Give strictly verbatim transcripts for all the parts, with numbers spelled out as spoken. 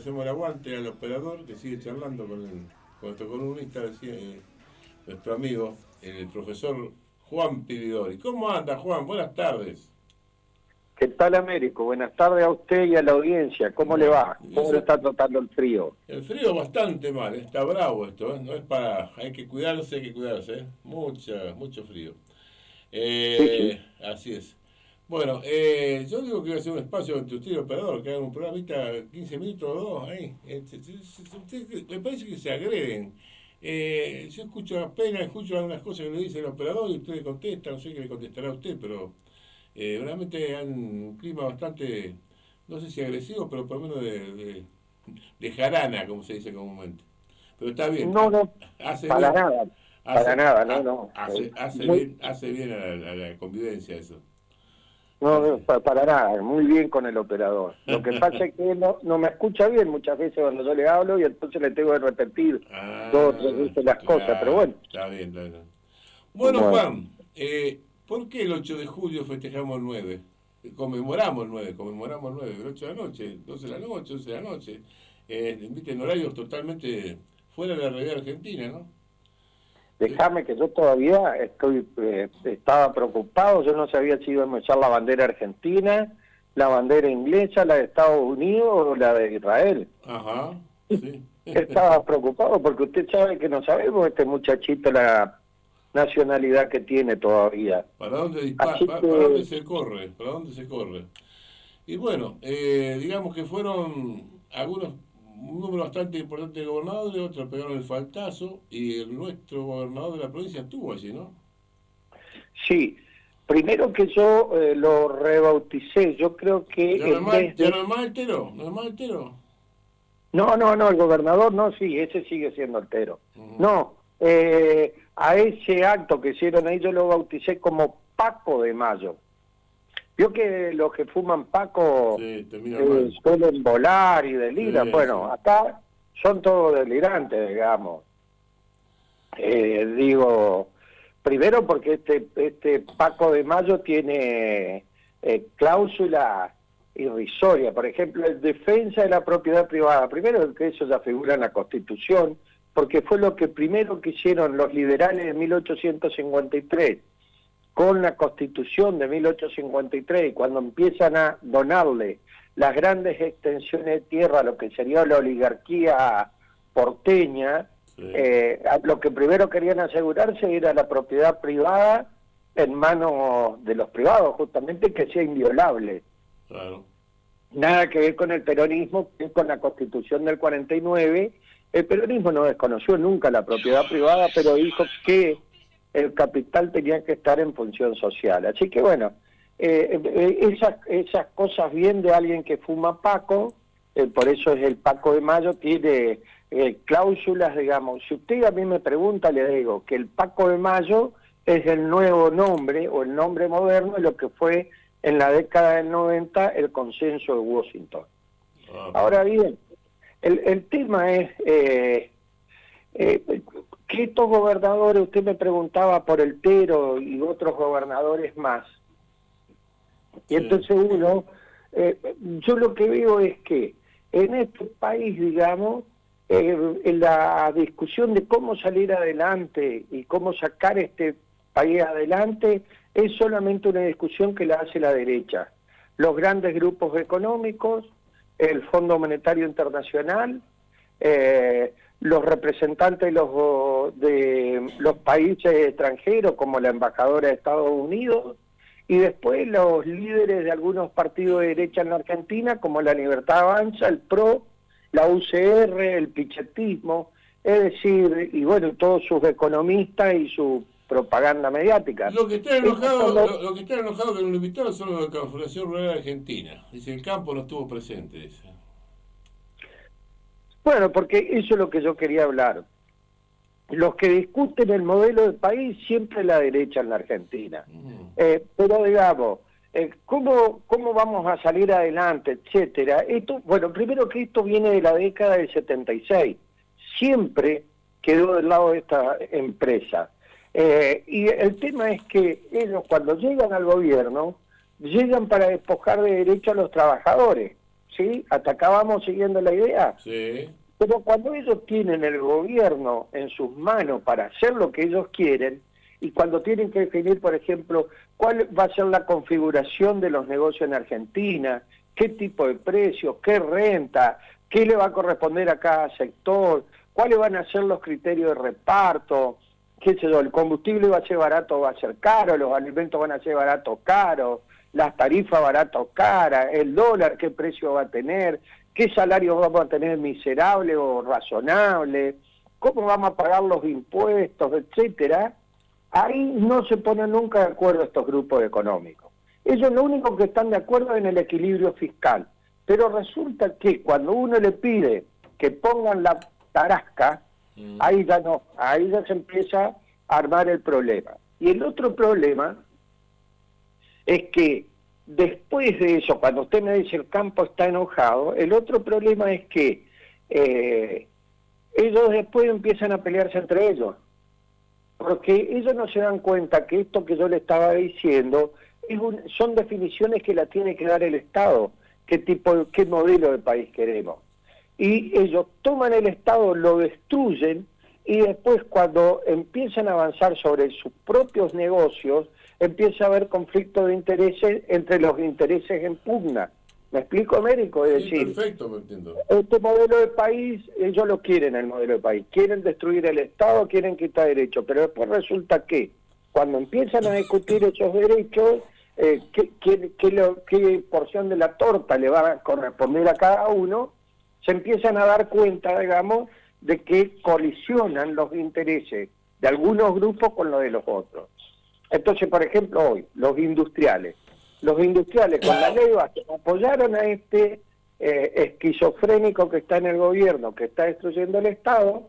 hacemos el aguante al operador que sigue charlando con, el, con nuestro columnista, decía, eh, nuestro amigo, el profesor Juan Pividori. ¿Cómo anda, Juan? Buenas tardes. ¿Qué tal, Américo? Buenas tardes a usted y a la audiencia. ¿Cómo bueno, le va? ¿Cómo le está tratando el frío? El frío bastante mal, está bravo esto, ¿eh? No es para... Hay que cuidarse, hay que cuidarse, ¿eh? Mucha, mucho frío. Eh, sí, sí. Así es. Bueno, eh, yo digo que voy a hacer un espacio entre usted y el operador, que hagan un programita, quince minutos o dos, ahí. Me parece que se agreden. Eh, yo escucho apenas, escucho algunas cosas que le dice el operador y usted le contesta, no sé qué le contestará a usted, pero eh, realmente hay un clima bastante, no sé si agresivo, pero por lo menos de, de, de jarana, como se dice comúnmente. Pero está bien. No, no, hace para bien, nada, hace, para nada, no, no. Hace, hace, Muy, bien, hace bien a la, a la convivencia eso. No, no, para nada, muy bien con el operador. Lo que pasa es que él no, no me escucha bien muchas veces cuando yo le hablo y entonces le tengo que repetir ah, dos o tres veces las claro, cosas, pero bueno. Está bien, está bien. Bueno, bueno. Juan, eh, ¿por qué el ocho de julio festejamos el nueve? Conmemoramos el nueve, conmemoramos el nueve, el ocho de la noche, doce de la noche, once de la noche. Eh, en horarios totalmente fuera de la realidad argentina, ¿no? Déjame que yo todavía estoy eh, estaba preocupado, yo no sabía si íbamos a echar la bandera argentina, la bandera inglesa, la de Estados Unidos o la de Israel. Ajá, sí. Estaba preocupado porque usted sabe que no sabemos este muchachito la nacionalidad que tiene todavía. ¿Para dónde dispara? ¿Para, que... ¿Para dónde se corre? ¿Para dónde se corre? Y bueno, eh, digamos que fueron algunos... un número bastante importante de gobernadores, otros pegaron el faltazo y el nuestro gobernador de la provincia estuvo allí, ¿no? Sí, primero que yo eh, lo rebauticé, yo creo que... ¿Ya no es más, de... ¿ya no es más altero? ¿No es más altero? No, no, no, el gobernador no, sí, ese sigue siendo altero. Uh-huh. No, eh, a ese acto que hicieron ahí yo lo bauticé como Paco de Mayo. Vio que los que fuman Paco sí, eh, suelen volar y deliran. Sí, bueno, sí. Acá son todos delirantes, digamos. Eh, digo, primero porque este este Paco de Mayo tiene eh, cláusula irrisoria. Por ejemplo, en defensa de la propiedad privada. Primero que eso ya figura en la Constitución, porque fue lo que primero que hicieron los liberales de mil ochocientos cincuenta y tres. Con la Constitución de mil ochocientos cincuenta y tres, cuando empiezan a donarle las grandes extensiones de tierra a lo que sería la oligarquía porteña, sí. eh, lo que primero querían asegurarse era la propiedad privada en manos de los privados, justamente que sea inviolable. Claro. Nada que ver con el peronismo, que con la Constitución del cuarenta y nueve. El peronismo no desconoció nunca la propiedad privada, pero dijo que el capital tenía que estar en función social. Así que bueno, eh, eh, esas, esas cosas bien de alguien que fuma Paco, eh, por eso es el Paco de Mayo, tiene eh, cláusulas, digamos. Si usted a mí me pregunta, le digo que el Paco de Mayo es el nuevo nombre, o el nombre moderno de lo que fue en la década del noventa el consenso de Washington. Uh-huh. Ahora bien, el, el tema es... Eh, eh, que estos gobernadores, usted me preguntaba por el Tero y otros gobernadores más, y entonces uno, eh, yo lo que veo es que en este país, digamos, eh, en la discusión de cómo salir adelante y cómo sacar este país adelante, es solamente una discusión que la hace la derecha. Los grandes grupos económicos, el Fondo Monetario Internacional, eh, los representantes de los, de los países extranjeros, como la embajadora de Estados Unidos, y después los líderes de algunos partidos de derecha en la Argentina, como la Libertad Avanza, el P R O, la U C R, el pichetismo, es decir, y bueno, todos sus economistas y su propaganda mediática. Lo que está enojado, lo, lo que está enojado que no lo invitaron son los de la Confederación Rural Argentina. Dice, el campo no estuvo presente, dice. Bueno, porque eso es lo que yo quería hablar. Los que discuten el modelo del país siempre es la derecha en la Argentina. Mm. Eh, pero digamos, eh, ¿cómo, ¿cómo vamos a salir adelante, etcétera? Esto, bueno, primero que esto viene de la década del setenta y seis. Siempre quedó del lado de esta empresa. Eh, y el tema es que ellos cuando llegan al gobierno, llegan para despojar de derecho a los trabajadores. ¿sí? Hasta acá vamos siguiendo la idea. Sí. Pero cuando ellos tienen el gobierno en sus manos para hacer lo que ellos quieren, y cuando tienen que definir, por ejemplo, cuál va a ser la configuración de los negocios en Argentina, qué tipo de precios, qué renta, qué le va a corresponder a cada sector, cuáles van a ser los criterios de reparto, qué sé yo, el combustible va a ser barato o va a ser caro, los alimentos van a ser baratos o caros, las tarifas baratas o caras, el dólar qué precio va a tener, qué salarios vamos a tener miserable o razonable, cómo vamos a pagar los impuestos, etcétera. Ahí no se ponen nunca de acuerdo estos grupos económicos. Ellos lo único que están de acuerdo es en el equilibrio fiscal. Pero resulta que cuando uno le pide que pongan la tarasca, mm. ahí ya no, ahí ya se empieza a armar el problema. Y el otro problema es que después de eso, cuando usted me dice el campo está enojado, el otro problema es que eh, ellos después empiezan a pelearse entre ellos. Porque ellos no se dan cuenta que esto que yo le estaba diciendo es un, son definiciones que la tiene que dar el Estado, qué tipo, qué modelo de país queremos. Y ellos toman el Estado, lo destruyen, y después cuando empiezan a avanzar sobre sus propios negocios, empieza a haber conflicto de intereses entre los intereses en pugna. ¿Me explico, Américo? Es sí, decir, perfecto, me entiendo. Este modelo de país, ellos lo quieren, el modelo de país. Quieren destruir el Estado, quieren quitar derechos, pero después resulta que cuando empiezan a discutir esos derechos, eh, ¿qué, qué, qué, lo, qué porción de la torta le va a corresponder a cada uno? Se empiezan a dar cuenta, digamos, de que colisionan los intereses de algunos grupos con los de los otros. Entonces, por ejemplo, hoy, los industriales. Los industriales con la ley base apoyaron a este eh, esquizofrénico que está en el gobierno, que está destruyendo el Estado,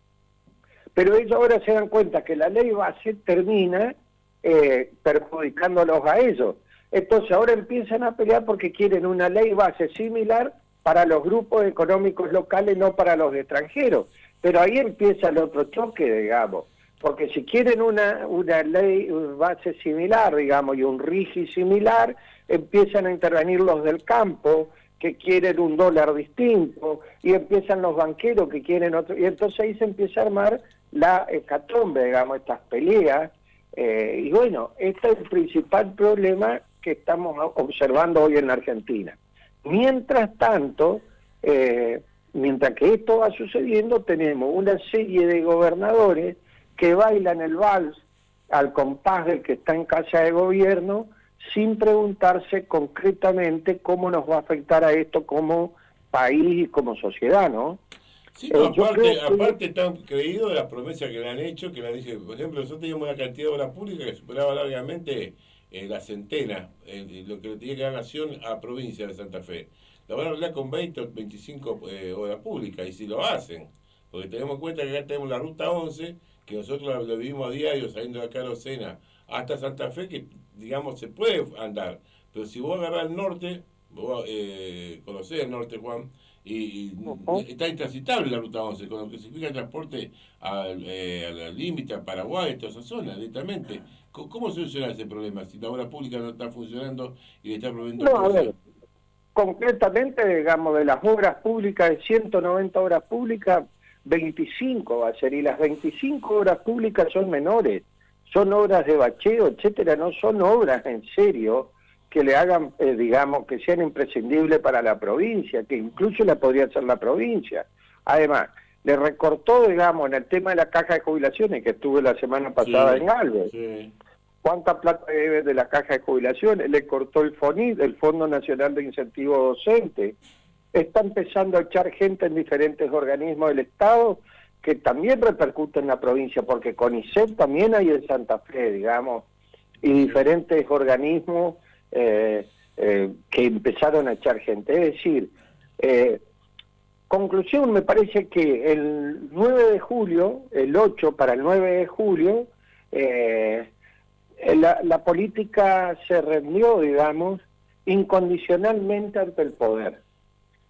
pero ellos ahora se dan cuenta que la ley base termina eh, perjudicándolos a ellos. Entonces ahora empiezan a pelear porque quieren una ley base similar para los grupos económicos locales, no para los extranjeros. Pero ahí empieza el otro choque, digamos. Porque si quieren una, una ley base similar, digamos, y un R I G I similar, empiezan a intervenir los del campo, que quieren un dólar distinto, y empiezan los banqueros que quieren otro, y entonces ahí se empieza a armar la hecatombe, digamos, estas peleas, eh, y bueno, este es el principal problema que estamos observando hoy en la Argentina. Mientras tanto, eh, mientras que esto va sucediendo, tenemos una serie de gobernadores que bailan el vals al compás del que está en casa de gobierno, sin preguntarse concretamente cómo nos va a afectar a esto como país y como sociedad, ¿no? Sí, no, eh, aparte, que... aparte están creídos de las promesas que le han hecho, que le han dicho, por ejemplo, nosotros teníamos una cantidad de obras públicas que superaba largamente eh, la centena, eh, lo que le tenía que dar Nación a provincia de Santa Fe. La van a arreglar con veinte o veinticinco eh, obras públicas, y si lo hacen, porque tenemos en cuenta que acá tenemos la ruta once, que nosotros lo vivimos a diario saliendo de acá a Rosena hasta Santa Fe, que digamos se puede andar, pero si vos agarrás el norte, vos eh, conocés el norte, Juan, y, y uh-huh. está intransitable la ruta once, con lo que significa el transporte al eh, límite a Paraguay, toda esa zona, directamente. ¿Cómo, ¿Cómo solucionar ese problema si la obra pública no está funcionando y le está proveyendo no, cosas? A ver, concretamente, digamos, de las obras públicas, de ciento noventa obras públicas, veinticinco va a ser, y las veinticinco obras públicas son menores, son obras de bacheo, etcétera, no son obras en serio que le hagan, eh, digamos, que sean imprescindibles para la provincia, que incluso la podría hacer la provincia. Además, le recortó, digamos, en el tema de la caja de jubilaciones, que estuve la semana pasada sí, en Galvez. Sí. ¿Cuánta plata debe de la caja de jubilaciones? Le cortó el FONID, el Fondo Nacional de Incentivo Docente. Está empezando a echar gente en diferentes organismos del Estado que también repercuten en la provincia, porque CONICET también hay en Santa Fe, digamos, y diferentes organismos eh, eh, que empezaron a echar gente. Es decir, eh, conclusión, me parece que el nueve de julio, el ocho para el nueve de julio, eh, la, la política se reunió, digamos, incondicionalmente ante el poder.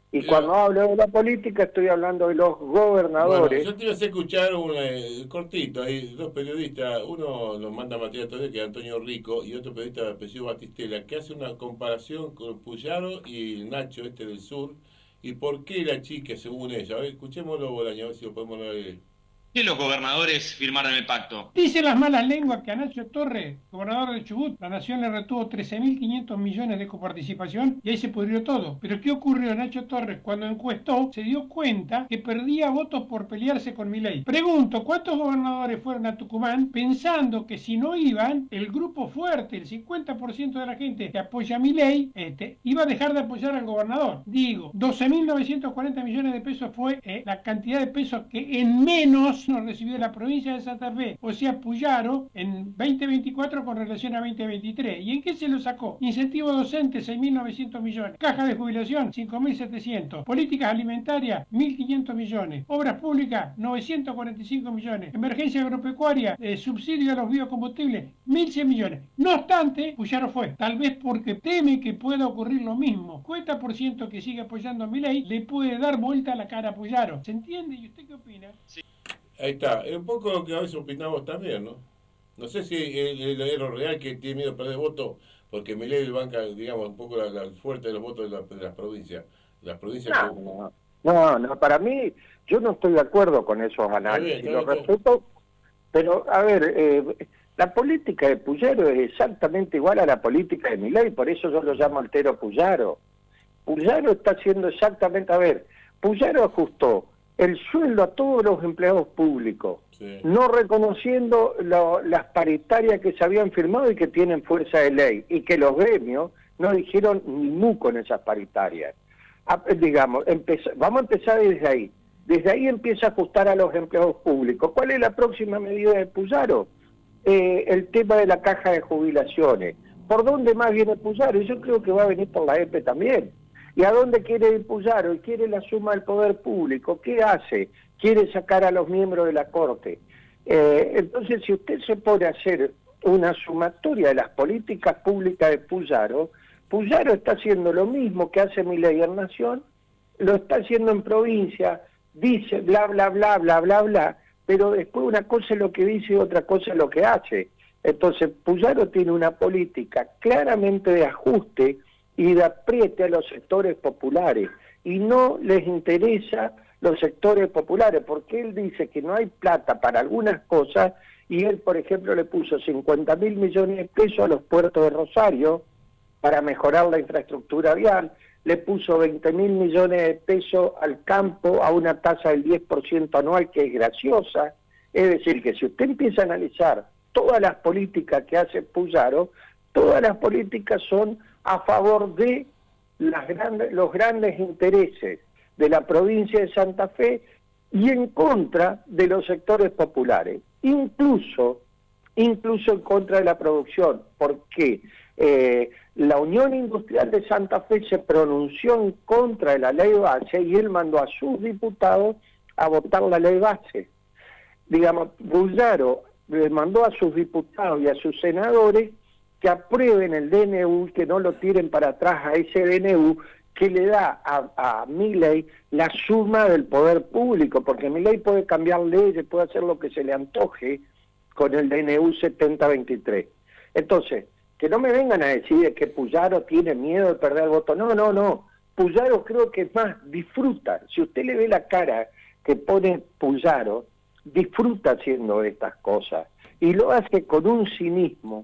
Y cuando hablo de la política estoy hablando de los gobernadores. Bueno, yo te iba a hacer escuchar un eh, cortito, hay dos periodistas, uno nos manda Matías Torres, que es Antonio Rico, y otro periodista apellido Batistela, que hace una comparación con Puyaro y Nacho este del sur, y por qué la chica, según ella. A ver, escuchémoslo, Bolaño, a ver si lo podemos leer. ¿Qué los gobernadores firmaron el pacto? Dicen las malas lenguas que a Nacho Torres, gobernador de Chubut, la nación le retuvo trece mil quinientos millones de coparticipación y ahí se pudrió todo. Pero ¿qué ocurrió? Nacho Torres, cuando encuestó, se dio cuenta que perdía votos por pelearse con Milei. Pregunto, ¿cuántos gobernadores fueron a Tucumán pensando que si no iban, el grupo fuerte, el cincuenta por ciento de la gente que apoya a Milei, este, iba a dejar de apoyar al gobernador? Digo, doce mil novecientos cuarenta millones de pesos fue eh, la cantidad de pesos que en menos nos recibió la provincia de Santa Fe, o sea, Puyaro, en veinte veinticuatro con relación a veinte veintitrés. ¿Y en qué se lo sacó? Incentivo docente, seis mil novecientos millones. Caja de jubilación, cinco mil setecientos. Políticas alimentarias, mil quinientos millones. Obras públicas, novecientos cuarenta y cinco millones. Emergencia agropecuaria, eh, subsidio a los biocombustibles, mil cien millones. No obstante, Puyaro fue, tal vez porque teme que pueda ocurrir lo mismo. cincuenta por ciento que sigue apoyando a Milei le puede dar vuelta a la cara a Puyaro. ¿Se entiende? ¿Y usted qué opina? Sí. Ahí está, es un poco lo que a veces opinamos también, ¿no? No sé si el, el, lo real que tiene miedo de perder votos, porque Milei banca, digamos, un poco la, la fuerte de los votos de, la, de las provincias. Las provincias no, que... no, no, no, para mí, yo no estoy de acuerdo con esos análisis, lo respeto, pero, a ver, eh, la política de Puyaro es exactamente igual a la política de Milei, por eso yo lo llamo altero Puyaro. Puyaro está haciendo exactamente, a ver, Puyaro ajustó el sueldo a todos los empleados públicos, sí, no reconociendo lo, las paritarias que se habían firmado y que tienen fuerza de ley, y que los gremios no dijeron ni mu con esas paritarias. A, digamos, empezó, vamos a empezar desde ahí. Desde ahí empieza a ajustar a los empleados públicos. ¿Cuál es la próxima medida de Puyaro? Eh, el tema de la caja de jubilaciones. ¿Por dónde más viene Puyaro? Yo creo que va a venir por la E P E también. ¿Y a dónde quiere ir Puyaro? Y quiere la suma del poder público. ¿Qué hace? Quiere sacar a los miembros de la Corte. Eh, entonces, si usted se pone a hacer una sumatoria de las políticas públicas de Puyaro, Puyaro está haciendo lo mismo que hace Milei en Nación, lo está haciendo en provincia, dice bla, bla, bla, bla, bla, bla, pero después una cosa es lo que dice y otra cosa es lo que hace. Entonces, Puyaro tiene una política claramente de ajuste y de apriete a los sectores populares, y no les interesa los sectores populares, porque él dice que no hay plata para algunas cosas, y él, por ejemplo, le puso cincuenta mil millones de pesos a los puertos de Rosario para mejorar la infraestructura vial, le puso veinte mil millones de pesos al campo a una tasa del diez por ciento anual, que es graciosa. Es decir, que si usted empieza a analizar todas las políticas que hace Puyaro, todas las políticas son a favor de las grandes, los grandes intereses de la provincia de Santa Fe y en contra de los sectores populares, incluso, incluso en contra de la producción, porque eh, la Unión Industrial de Santa Fe se pronunció en contra de la ley base y él mandó a sus diputados a votar la ley base. Digamos, Puyaro le mandó a sus diputados y a sus senadores que aprueben el D N U, que no lo tiren para atrás a ese D N U que le da a, a Milei la suma del poder público, porque Milei puede cambiar leyes, puede hacer lo que se le antoje con el D N U setenta veintitrés. Entonces, que no me vengan a decir que Puyaro tiene miedo de perder el voto. No, no, no. Puyaro creo que más disfruta. Si usted le ve la cara que pone Puyaro, disfruta haciendo estas cosas. Y lo hace con un cinismo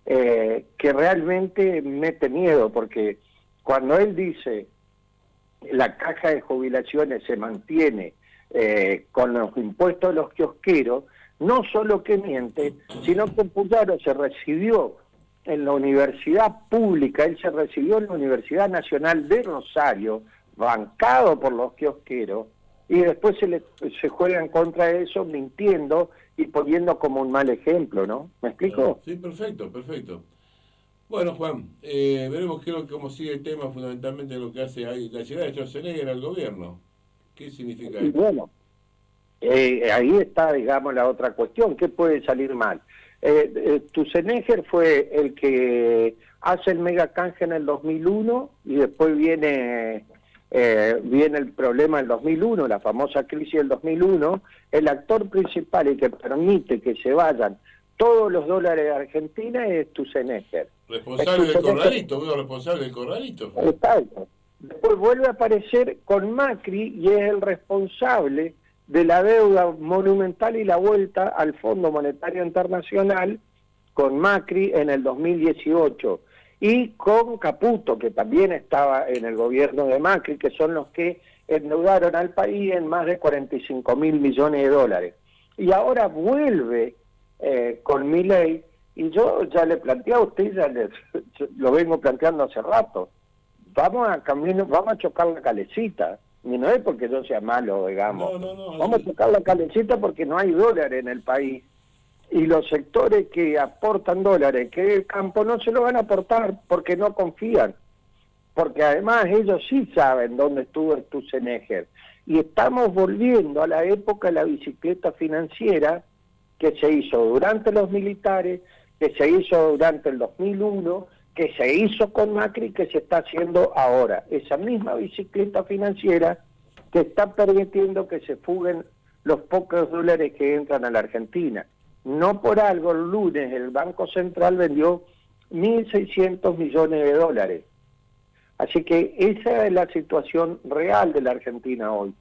Eh, que realmente mete miedo, porque cuando él dice la caja de jubilaciones se mantiene eh, con los impuestos de los kiosqueros, no solo que miente, sino que Puyaro se recibió en la universidad pública, él se recibió en la Universidad Nacional de Rosario, bancado por los kiosqueros, y después se, le, se juega en contra de eso mintiendo y poniendo como un mal ejemplo, ¿no? ¿Me explico? Sí, perfecto, perfecto. Bueno, Juan, eh, veremos qué, cómo sigue el tema, fundamentalmente lo que hace ahí, la llegada de Schwarzenegger al gobierno. ¿Qué significa esto? Bueno, eh, ahí está, digamos, la otra cuestión. ¿Qué puede salir mal? Eh, eh, Schwarzenegger fue el que hace el mega canje en el dos mil uno y después viene eh, viene el problema del dos mil uno, la famosa crisis del dos mil uno, el actor principal y que permite que se vayan todos los dólares de Argentina es Sturzenegger. Responsable del corralito, uno responsable del corralito. Exacto. Después vuelve a aparecer con Macri y es el responsable de la deuda monumental y la vuelta al Fondo Monetario Internacional con Macri en el dos mil dieciocho. Y con Caputo, que también estaba en el gobierno de Macri, que son los que endeudaron al país en más de cuarenta y cinco mil millones de dólares. Y ahora vuelve eh, con Milei, y yo ya le planteé a usted, ya le, lo vengo planteando hace rato, vamos a camino, vamos a chocar la calecita, y no es porque yo sea malo, digamos, no, no, no, vamos a chocar la calecita porque no hay dólares en el país. Y los sectores que aportan dólares, que el campo no se lo van a aportar porque no confían. Porque además ellos sí saben dónde estuvo Sturzenegger. Y estamos volviendo a la época de la bicicleta financiera que se hizo durante los militares, que se hizo durante el dos mil uno, que se hizo con Macri, que se está haciendo ahora. Esa misma bicicleta financiera que está permitiendo que se fuguen los pocos dólares que entran a la Argentina. No por algo el lunes el Banco Central vendió mil seiscientos millones de dólares. Así que esa es la situación real de la Argentina hoy.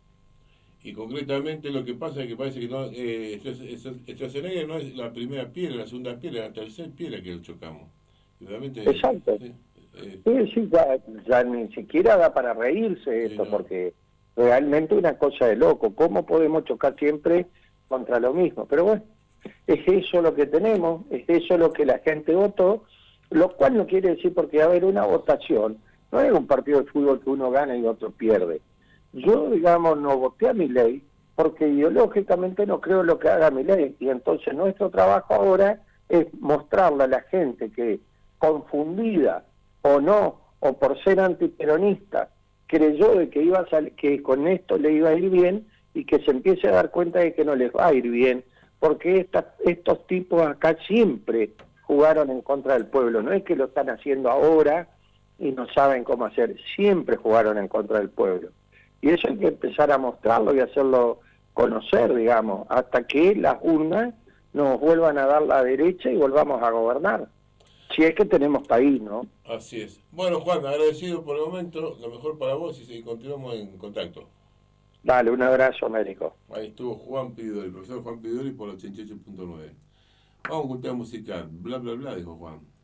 Y concretamente lo que pasa es que parece que no, eh, Sturzenegger no es la primera piedra, la segunda piedra, la tercera piedra que chocamos. Realmente, exacto. Sí, eh, sí, sí ya, ya ni siquiera da para reírse esto, sí, no. Porque realmente una cosa de loco. ¿Cómo podemos chocar siempre contra lo mismo? Pero bueno, es eso lo que tenemos, es eso lo que la gente votó, lo cual no quiere decir porque va a haber una votación, no es un partido de fútbol que uno gana y otro pierde. Yo, digamos, no voté a Milei porque ideológicamente no creo en lo que haga Milei, y entonces nuestro trabajo ahora es mostrarle a la gente que confundida o no, o por ser antiperonista, creyó de que iba a salir, que con esto le iba a ir bien, y que se empiece a dar cuenta de que no les va a ir bien, porque esta, estos tipos acá siempre jugaron en contra del pueblo, no es que lo están haciendo ahora y no saben cómo hacer, siempre jugaron en contra del pueblo. Y eso hay que empezar a mostrarlo y hacerlo conocer, digamos, hasta que las urnas nos vuelvan a dar la derecha y volvamos a gobernar. Si es que tenemos país, ¿no? Así es. Bueno, Juan, agradecido por el momento, lo mejor para vos y continuamos en contacto. Dale, un abrazo, Américo. Ahí estuvo Juan Pidori, el profesor Juan Pidori por ochenta y ocho punto nueve. Vamos a un tema musical, bla, bla, bla, dijo Juan.